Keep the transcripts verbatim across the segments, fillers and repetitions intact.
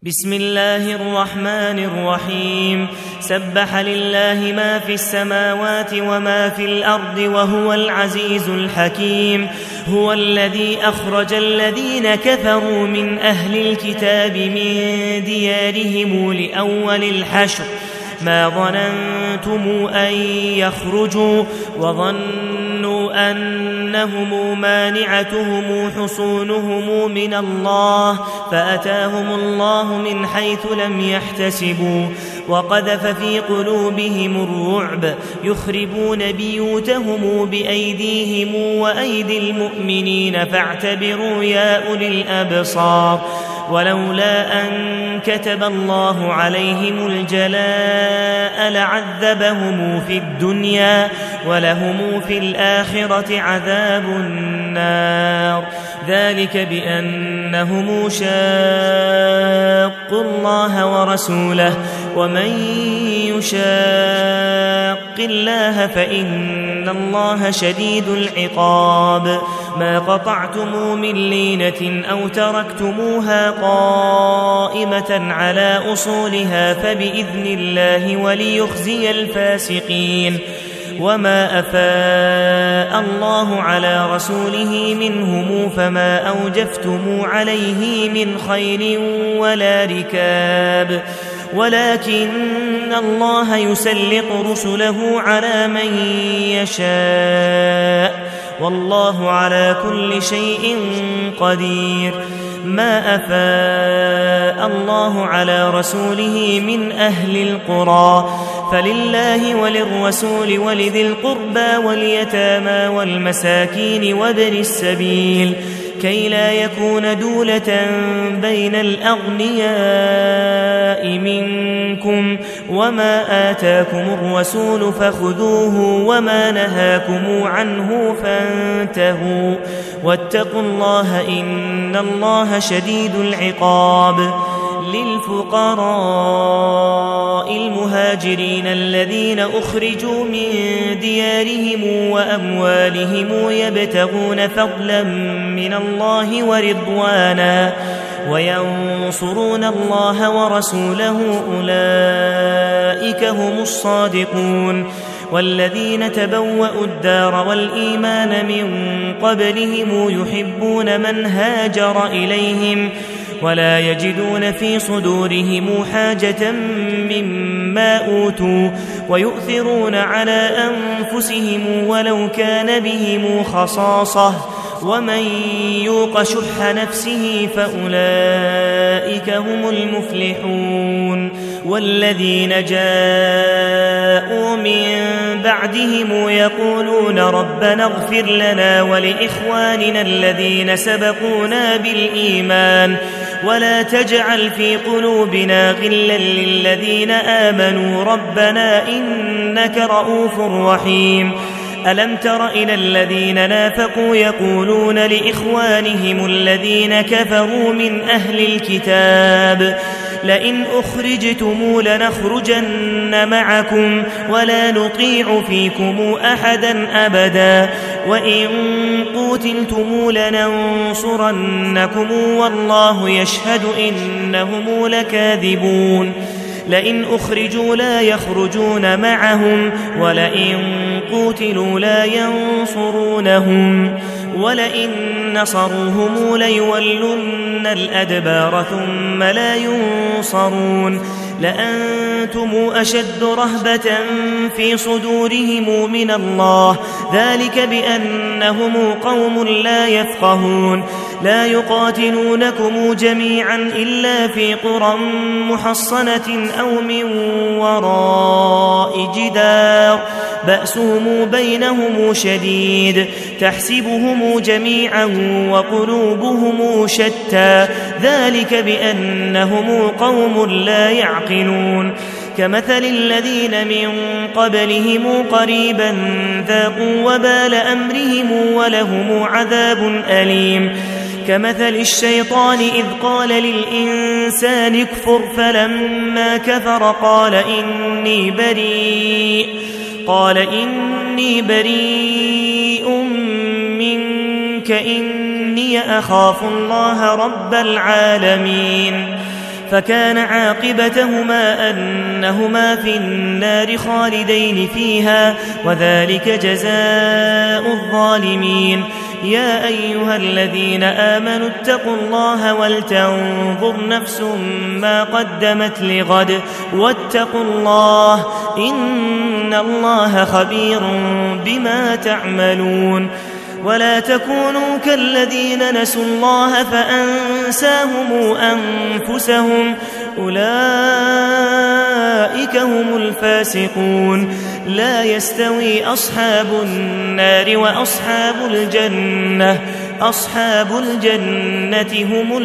بسم الله الرحمن الرحيم سبح لله ما في السماوات وما في الأرض وهو العزيز الحكيم هو الذي أخرج الذين كفروا من أهل الكتاب من ديارهم لأول الحشر ما ظننتم أن يخرجوا وظنوا أنهم مانعتهم حصونهم من الله فأتاهم الله من حيث لم يحتسبوا وقذف في قلوبهم الرعب يخربون بيوتهم بأيديهم وأيدي المؤمنين فاعتبروا يا أولي الأبصار ولولا أن كتب الله عليهم الجلاء لعذبهم في الدنيا ولهم في الآخرة عذاب النار ذلك بأنهم شاقوا الله ورسوله ومن يشاق الله فإن الله شديد العقاب ما قطعتم من لينة أو تركتموها قائمة على أصولها فبإذن الله وليخزي الفاسقين وما أفاء الله على رسوله منهم فما أوجفتم عليه من خيل ولا ركاب ولكن الله يسلط رسله على من يشاء والله على كل شيء قدير ما أفاء الله على رسوله من أهل القرى فلله وللرسول ولذي القربى واليتامى والمساكين وابن السبيل كي لا يكون دولة بين الأغنياء منكم وما آتاكم الرسول فخذوه وما نهاكم عنه فانتهوا واتقوا الله إن الله شديد العقاب للفقراء المهاجرين الذين أخرجوا من ديارهم وأموالهم يبتغون فضلا من الله ورضوانا وينصرون الله ورسوله أولئك هم الصادقون والذين تبوأوا الدار والإيمان من قبلهم يحبون من هاجر إليهم ولا يجدون في صدورهم حاجة مما أوتوا ويؤثرون على أنفسهم ولو كان بهم خصاصة ومن يوق شح نفسه فأولئك هم المفلحون والذين جاءوا من بعدهم يقولون ربنا اغفر لنا ولإخواننا الذين سبقونا بالإيمان ولا تجعل في قلوبنا غلا للذين آمنوا ربنا إنك رؤوف رحيم ألم تر إلى الذين نافقوا يقولون لإخوانهم الذين كفروا من أهل الكتاب لئن أخرجتم لنخرجن معكم ولا نطيع فيكم أحدا أبدا وإن قوتلتم لننصرنكم والله يشهد إنهم لكاذبون لئن أخرجوا لا يخرجون معهم ولئن قوتلوا لا ينصرونهم ولئن نصروهم ليولن الأدبار ثم لا ينصرون لأنتم أشد رهبة في صدورهم من الله ذلك بأنهم قوم لا يفقهون لا يقاتلونكم جميعا إلا في قرى محصنة أو من وراء جدار بأسهم بينهم شديد تحسبهم جميعا وقلوبهم شتى ذلك بأنهم قوم لا يعقلون كمثل الذين من قبلهم قريبا ذاقوا وبال أمرهم ولهم عذاب أليم كمثل الشيطان إذ قال للإنسان اكفر فلما كفر قال إني بريء قال إني بريء منك إني أخاف الله رب العالمين فكان عاقبتهما أنهما في النار خالدين فيها وذلك جزاء الظالمين. يا أيها الذين آمنوا اتقوا الله ولتنظر نفس ما قدمت لغد واتقوا الله إن الله خبير بما تعملون. ولا تكونوا كالذين نسوا الله فأنساهم أنفسهم أولئك هم الفاسقون. لا يستوي أصحاب النار وأصحاب الجنة أصحاب الجنة هم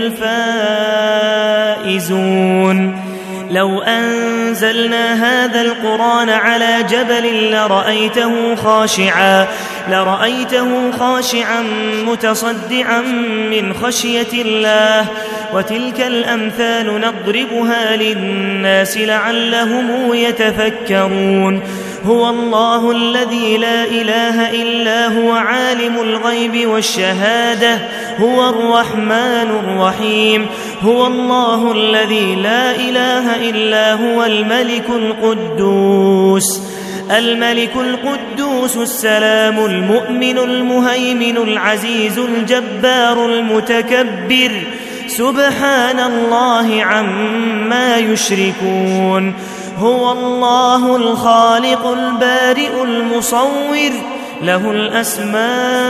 الفائزون. لو أنزلنا هذا القرآن على جبل لرأيته خاشعا لرأيته خاشعا متصدعا من خشية الله. وتلك الأمثال نضربها للناس لعلهم يتفكرون. هو الله الذي لا إله إلا هو عالم الغيب والشهادة هو الرحمن الرحيم. هو الله الذي لا إله إلا هو الملك القدوس الملك القدوس السلام المؤمن المهيمن العزيز الجبار المتكبر سبحان الله عما يشركون. هو الله الخالق البارئ المصور له الأسماء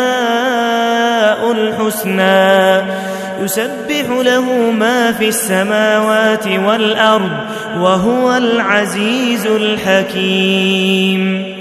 الحسنى يسبح له ما في السماوات والأرض وهو العزيز الحكيم.